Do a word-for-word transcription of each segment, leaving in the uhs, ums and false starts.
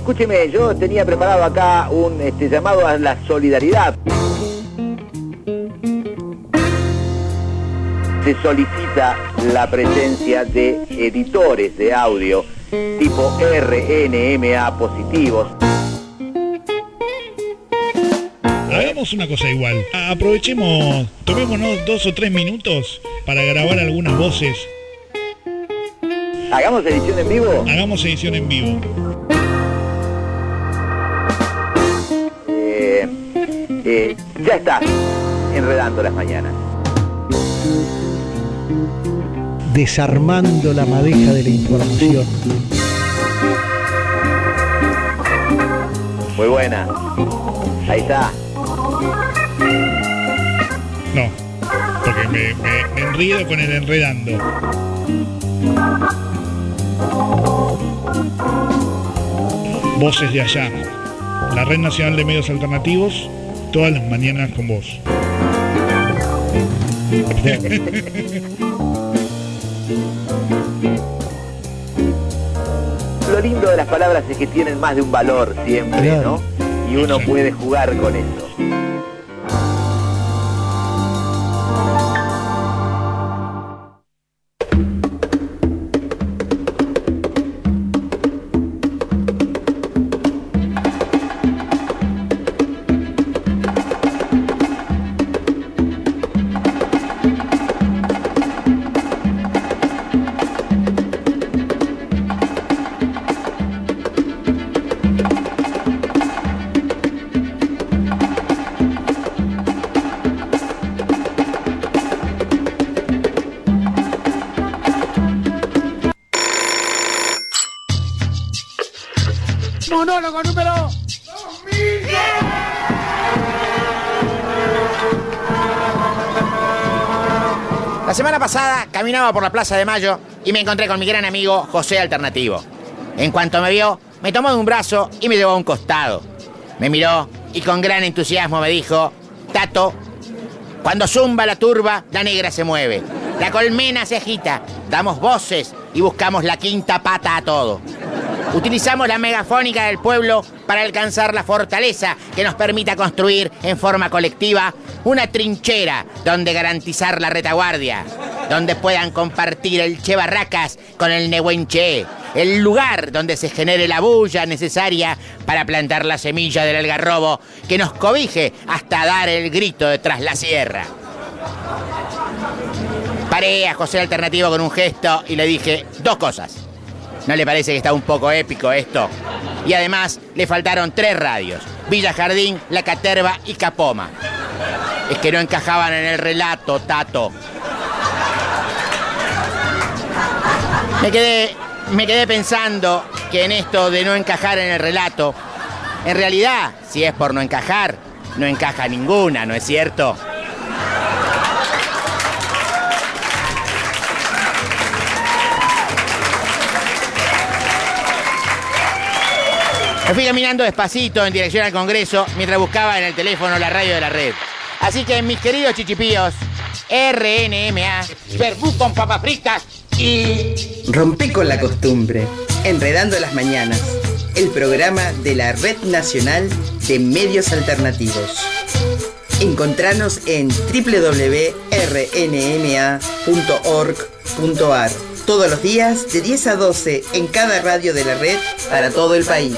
escúcheme, yo tenía preparado acá un este, llamado a la solidaridad. Se solicita la presencia de editores de audio tipo R N M A positivos. Hagamos una cosa igual. Aprovechemos, tomémonos dos o tres minutos para grabar algunas voces. ¿Hagamos edición en vivo? Hagamos edición en vivo. Eh, eh, ya está, enredando las mañanas. Desarmando la madeja de la información. Muy buena. Ahí está. No, porque me, me, me enredo con el enredando. Voces de allá. La Red Nacional de Medios Alternativos, todas las mañanas con vos. Lo lindo de las palabras es que tienen más de un valor siempre, claro, ¿no? Y uno puede jugar con eso. Monólogo número dos mil diez. La semana pasada caminaba por la Plaza de Mayo y me encontré con mi gran amigo José Alternativo. En cuanto me vio, me tomó de un brazo y me llevó a un costado. Me miró y con gran entusiasmo me dijo: Tato, cuando zumba la turba, la negra se mueve. La colmena se agita, damos voces y buscamos la quinta pata a todo. Utilizamos la megafónica del pueblo para alcanzar la fortaleza que nos permita construir en forma colectiva una trinchera donde garantizar la retaguardia, donde puedan compartir el Che Barracas con el Nehuenche, el lugar donde se genere la bulla necesaria para plantar la semilla del algarrobo que nos cobije hasta dar el grito de tras la sierra. Paré a José Alternativo con un gesto y le dije dos cosas. ¿No le parece que está un poco épico esto? Y además le faltaron tres radios: Villa Jardín, La Caterva y Capoma. Es que no encajaban en el relato, Tato. Me quedé, me quedé pensando que en esto de no encajar en el relato, en realidad, si es por no encajar, no encaja ninguna, ¿no es cierto? Me fui caminando despacito en dirección al Congreso mientras buscaba en el teléfono la radio de la red. Así que, mis queridos chichipíos, R N M A, verbú con papas fritas y... Rompé con la costumbre. Enredando las mañanas. El programa de la Red Nacional de Medios Alternativos. Encontranos en doble u doble u doble u punto r n m a punto org punto a r. Todos los días de diez a doce en cada radio de la red para todo el país.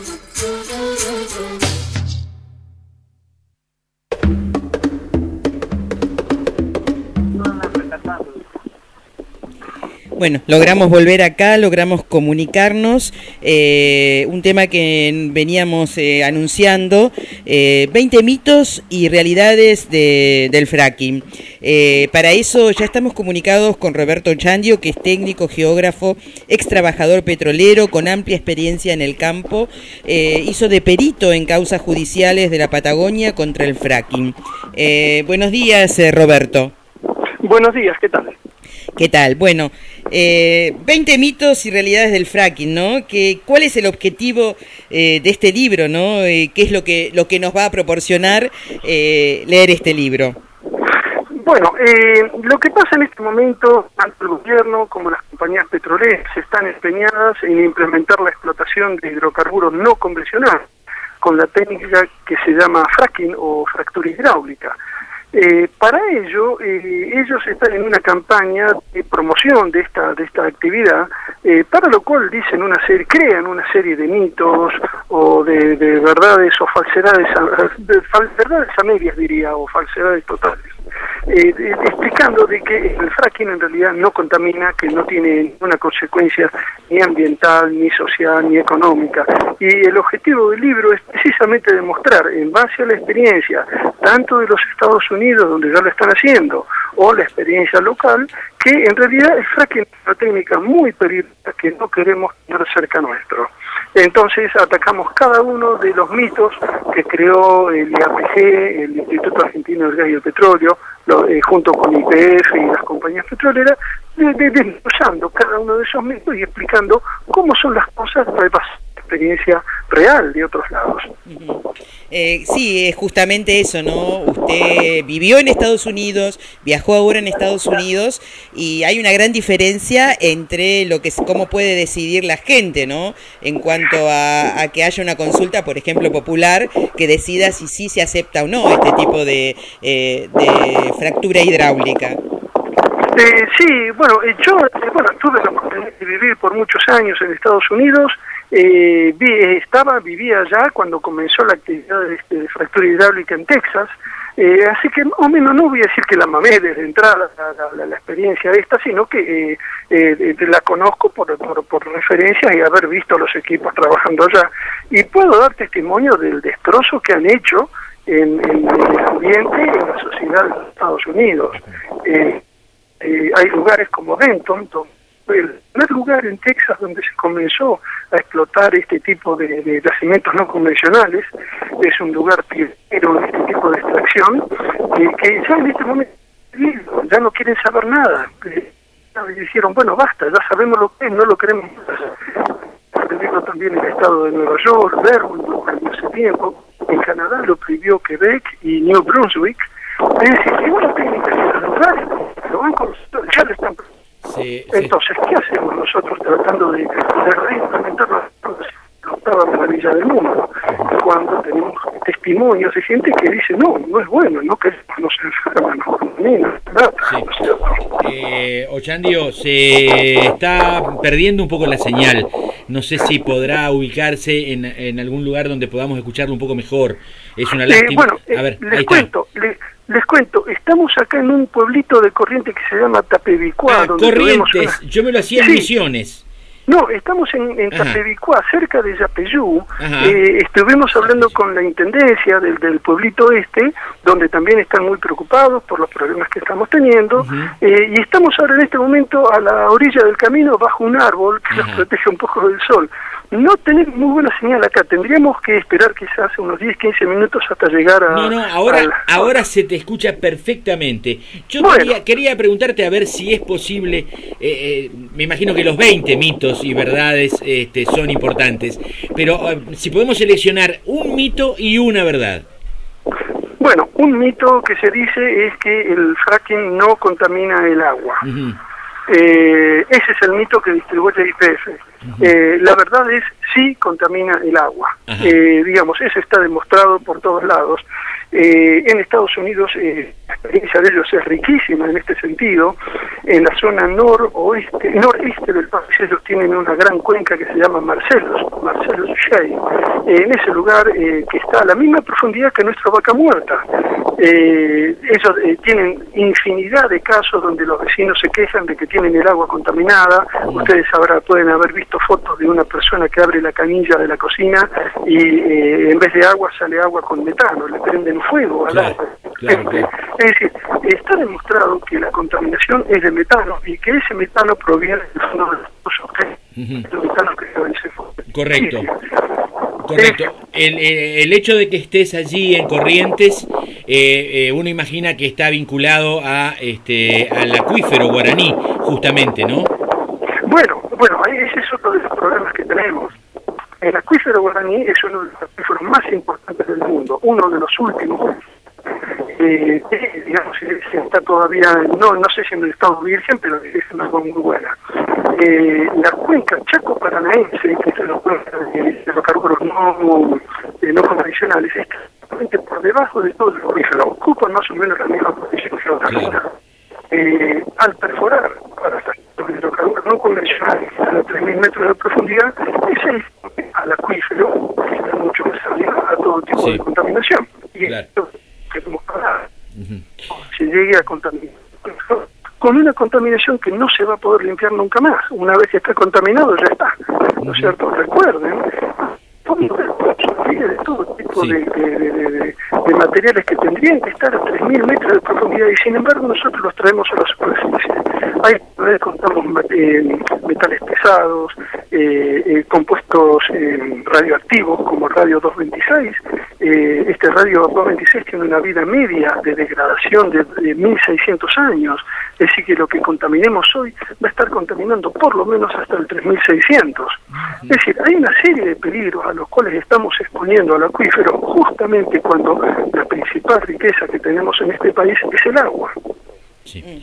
Bueno, logramos volver acá, logramos comunicarnos, eh, un tema que veníamos eh, anunciando, eh, veinte mitos y realidades de, del fracking. Eh, para eso ya estamos comunicados con Roberto Chandio, que es técnico, geógrafo, ex trabajador petrolero, con amplia experiencia en el campo, eh, hizo de perito en causas judiciales de la Patagonia contra el fracking. Eh, buenos días, eh, Roberto. Buenos días, ¿qué tal? ¿Qué tal? Bueno, eh, veinte mitos y realidades del fracking, ¿no? Que, ¿cuál es el objetivo eh, de este libro, ¿no? Eh, ¿Qué es lo que lo que nos va a proporcionar eh, leer este libro? Bueno, eh, lo que pasa en este momento, tanto el gobierno como las compañías petroleras están empeñadas en implementar la explotación de hidrocarburos no convencionales con la técnica que se llama fracking o fractura hidráulica. Eh, para ello, eh, ellos están en una campaña de promoción de esta de esta actividad, eh, para lo cual dicen una serie, crean una serie de mitos o de, de verdades o falsedades, de fal, verdades a medias diría, o falsedades totales, eh, de, explicando de que el fracking en realidad no contamina, que no tiene ninguna consecuencia ni ambiental, ni social, ni económica. Y el objetivo del libro es precisamente demostrar, en base a la experiencia tanto de los Estados Unidos, donde ya lo están haciendo, o la experiencia local, que en realidad el fracking es una técnica muy peligrosa que no queremos tener cerca nuestro. Entonces atacamos cada uno de los mitos que creó el I A P G, el Instituto Argentino del Gas y el Petróleo, lo, eh, junto con I P F y las compañías petroleras, desglosando cada uno de esos mitos y explicando cómo son las cosas de experiencia real de otros lados. Uh-huh. Eh, sí, es justamente eso, ¿no? Usted vivió en Estados Unidos, viajó ahora en Estados Unidos, y hay una gran diferencia entre lo que es, cómo puede decidir la gente, ¿no? En cuanto a, a que haya una consulta, por ejemplo, popular, que decida si sí se acepta o no este tipo de, eh, de fractura hidráulica. Eh, sí, bueno, eh, yo eh, bueno, tuve la oportunidad de vivir por muchos años en Estados Unidos. Eh, vi, estaba, vivía allá cuando comenzó la actividad de, de fractura hidráulica en Texas, eh, así que más o menos no voy a decir que la mamé desde entrada la, la, la experiencia esta, sino que eh, eh, la conozco por, por, por referencia y haber visto los equipos trabajando allá, y puedo dar testimonio del destrozo que han hecho en, en el ambiente y en la sociedad de los Estados Unidos. Eh, eh, hay lugares como Denton, el primer lugar en Texas donde se comenzó a explotar este tipo de, de yacimientos no convencionales, es un lugar pionero en este tipo de extracción, eh, que ya en este momento ya no quieren saber nada. Eh, dijeron, bueno, basta, ya sabemos lo que es, no lo queremos más. Prohibido también el estado de Nueva York, Vermont, hace tiempo, en Canadá lo prohibió Quebec y New Brunswick. Es decir, que una técnica en los lugares lo van con ya lo están. Sí, entonces, sí. ¿Qué hacemos nosotros tratando de, de reimplementar la octava maravilla del mundo? Cuando tenemos testimonios de gente que dice, no, no es bueno, no queremos, nos enferma, nos contamina, nada. Sí. O sea, eh, Ochandio, se está perdiendo un poco la señal. No sé si podrá ubicarse en, en algún lugar donde podamos escucharlo un poco mejor. Es una lástima. Eh, bueno, eh, a ver, les cuento, les, les cuento, estamos acá en un pueblito de Corrientes que se llama Tapevicuá. Ah, donde Corrientes, una... yo me lo hacía en sí. Misiones. No, estamos en, en Tapevicuá, cerca de Yapeyú. Eh, estuvimos hablando con la intendencia del, del pueblito este, donde también están muy preocupados por los problemas que estamos teniendo. Uh-huh. eh, y estamos ahora en este momento a la orilla del camino, bajo un árbol que uh-huh. nos protege un poco del sol. No tenemos muy buena señal acá, tendríamos que esperar quizás unos diez, quince minutos hasta llegar a... No, no, ahora, la... ahora se te escucha perfectamente. Yo bueno. quería, quería preguntarte a ver si es posible, eh, eh, me imagino que los veinte mitos y verdades este, son importantes, pero eh, si podemos seleccionar un mito y una verdad. Bueno, un mito que se dice es que el fracking no contamina el agua. Uh-huh. Eh, ese es el mito que distribuye I P F. Uh-huh. Eh, la verdad es, sí contamina el agua. Uh-huh. Eh, digamos, eso está demostrado por todos lados. Eh, en Estados Unidos eh, la experiencia de ellos es riquísima en este sentido. En la zona noroeste, noreste del país ellos tienen una gran cuenca que se llama Marcellus, Marcellus Shale. Eh, en ese lugar eh, que está a la misma profundidad que nuestra Vaca Muerta. Eh, ellos eh, tienen infinidad de casos donde los vecinos se quejan de que tienen el agua contaminada. Ustedes sabrán, pueden haber visto fotos de una persona que abre la canilla de la cocina y eh, en vez de agua sale agua con metano, le prenden fuego al agua. Claro, claro. Es decir, está demostrado que la contaminación es de metano y que ese metano proviene del fondo de los pozos, ¿okay? Uh-huh. El metano que está en ese fondo. Correcto. Correcto. El, el hecho de que estés allí en Corrientes, eh, eh, uno imagina que está vinculado a este al acuífero guaraní, justamente, ¿no? Bueno, bueno, ese es otro de los problemas que tenemos. El acuífero guaraní es uno de los acuíferos más importantes del mundo, uno de los últimos. Eh, eh, digamos, está todavía, no no sé si en el estado virgen, pero es una cosa muy buena. eh, la cuenca Chaco-Paranaense, que es la cuenca de hidrocarburos no, eh, no convencionales, está exactamente por debajo de todo el acuífero, ocupan más o menos la misma posición geográfica. Eh, al perforar para sacar los hidrocarburos no convencionales a tres mil metros de profundidad, ese al acuífero está mucho más arriba a todo tipo sí. de contaminación. Y claro. esto que tenemos que hablar. Uh-huh. Se llegue a contaminar con una contaminación que no se va a poder limpiar nunca más. Una vez que está contaminado, ya está. ¿No es cierto? Recuerden, de todo tipo sí. de, de, de, de, de materiales que tendrían que estar a tres mil metros de profundidad y sin embargo nosotros los traemos a la superficie. Ahí contamos eh, metales pesados, eh, eh, compuestos eh, radioactivos como radio doscientos veintiséis. Eh, este radio doscientos veintiséis tiene una vida media de degradación de, de mil seiscientos años, es decir que lo que contaminemos hoy va a estar contaminando por lo menos hasta el tres mil seiscientos. Es decir, hay una serie de peligros a los cuales estamos exponiendo al acuífero justamente cuando la principal riqueza que tenemos en este país es el agua. Sí.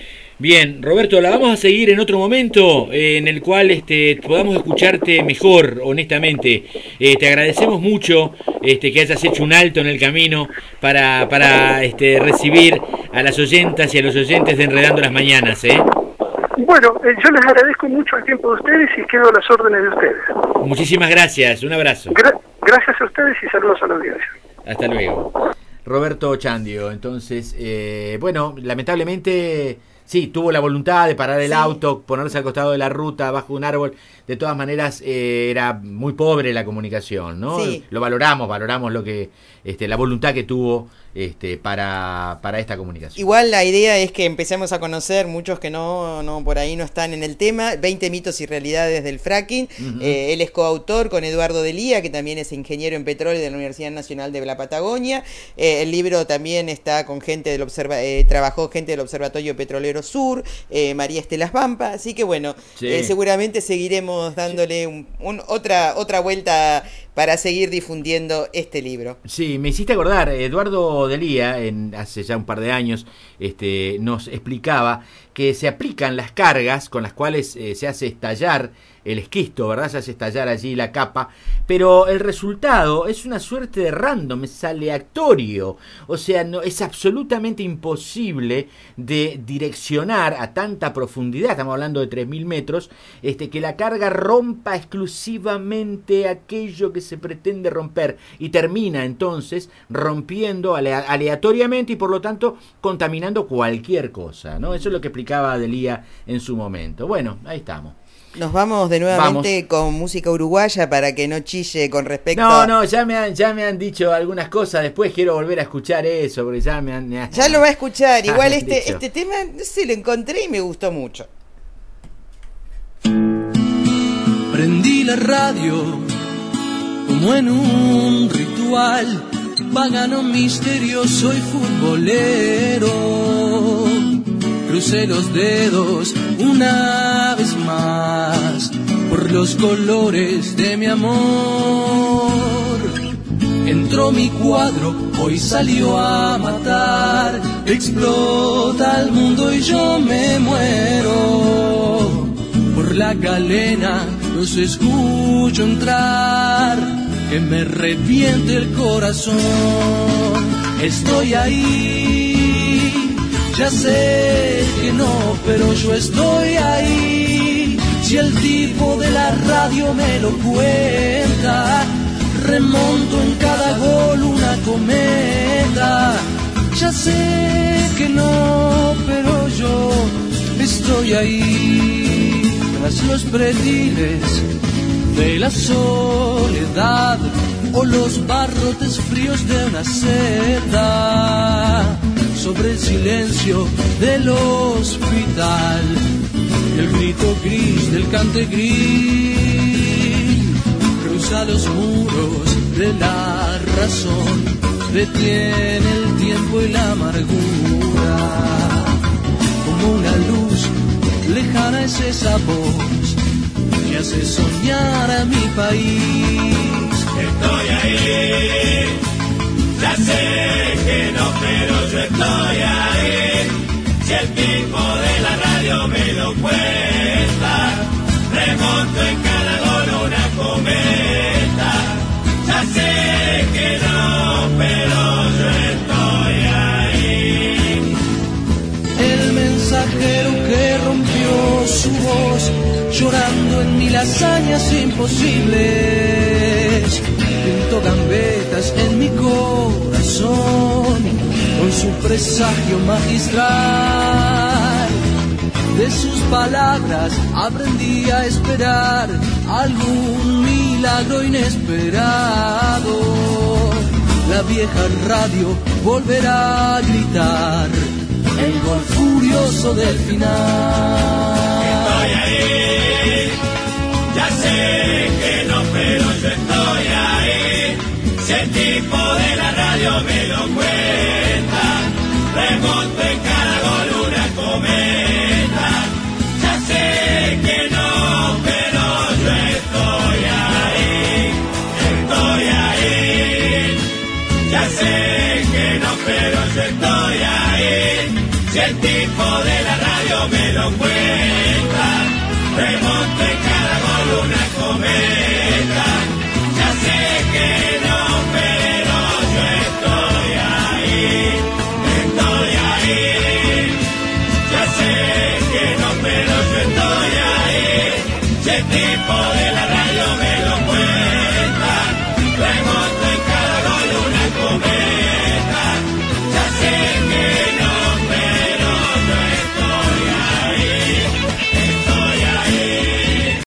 Bien, Roberto, la vamos a seguir en otro momento eh, en el cual este, podamos escucharte mejor, honestamente. Eh, te agradecemos mucho este, que hayas hecho un alto en el camino para, para este, recibir a las oyentas y a los oyentes de Enredando las Mañanas, ¿eh? Bueno, eh, yo les agradezco mucho el tiempo de ustedes y quedo a las órdenes de ustedes. Muchísimas gracias, un abrazo. Gra- gracias a ustedes y saludos a la audiencia. Hasta luego. Roberto Chandio, entonces, eh, bueno, lamentablemente... Sí, tuvo la voluntad de parar el sí. auto, ponerse al costado de la ruta, bajo un árbol. De todas maneras, eh, era muy pobre la comunicación, ¿no? Sí. Lo valoramos, valoramos lo que, este, la voluntad que tuvo este, para, para esta comunicación. Igual la idea es que empecemos a conocer, muchos que no, no por ahí no están en el tema, veinte mitos y realidades del fracking. Uh-huh. Eh, él es coautor con Eduardo Delía, que también es ingeniero en petróleo de la Universidad Nacional de la Patagonia. Eh, el libro también está con gente del observa eh, trabajó gente del Observatorio Petrolero Sur, eh, María Estelas Pampa, así que bueno, sí. eh, seguramente seguiremos dándole un, un, otra otra vuelta para seguir difundiendo este libro. Sí, me hiciste acordar, Eduardo Delía, en, hace ya un par de años, este, nos explicaba que se aplican las cargas con las cuales eh, se hace estallar el esquisto, ¿verdad? Se hace estallar allí la capa, pero el resultado es una suerte de random, es aleatorio, o sea, no, es absolutamente imposible de direccionar a tanta profundidad, estamos hablando de tres mil metros, este, que la carga rompa exclusivamente aquello que se pretende romper y termina entonces rompiendo alea- aleatoriamente y por lo tanto contaminando cualquier cosa, ¿no? Eso es lo que explicaba Delía en su momento. Bueno, ahí estamos. Nos vamos de nuevamente vamos. con música uruguaya para que no chille con respecto No, no, ya me han, ya me han dicho algunas cosas, después quiero volver a escuchar eso, porque ya me han... Me han ya lo va a escuchar, igual este, este tema, no sé, lo encontré y me gustó mucho. Prendí la radio como en un ritual, pagano misterioso y futbolero. Crucé los dedos una vez más por los colores de mi amor. Entró mi cuadro, hoy salió a matar. Explota el mundo y yo me muero. Por la galena los escucho entrar, que me reviente el corazón. Estoy ahí, ya sé que no, pero yo estoy ahí. Si el tipo de la radio me lo cuenta, remonto en cada gol una cometa. Ya sé que no, pero yo estoy ahí. Tras los prediles de la soledad o los barrotes fríos de una seda, sobre el silencio del hospital, el grito gris del cantegrín cruza los muros de la razón, detiene el tiempo y la amargura. Como una luz lejana es esa voz que hace soñar a mi país. Estoy ahí, ya sé que no, pero yo estoy ahí. Si el tipo de la radio me lo cuenta, remonto en cada gol una cometa. Ya sé que no, pero yo estoy ahí. El mensajero que rompió su voz, llorando en mil hazañas imposibles, pintó gambetas en mi corazón con su presagio magistral. De sus palabras aprendí a esperar algún milagro inesperado. La vieja radio volverá a gritar el gol furioso del final. Estoy ahí, ya sé que no, pero yo estoy ahí. Si el tipo de la radio me lo cuenta, remonto en cada gol una cometa. Ya sé que no, pero yo estoy ahí, estoy ahí. Ya sé que no, pero yo estoy ahí. Si el tipo de la radio me lo cuenta, remonto en cada gol una cometa. Ya sé que no, pero yo estoy ahí, estoy ahí. Ya sé que no, pero yo estoy ahí. Si el tipo de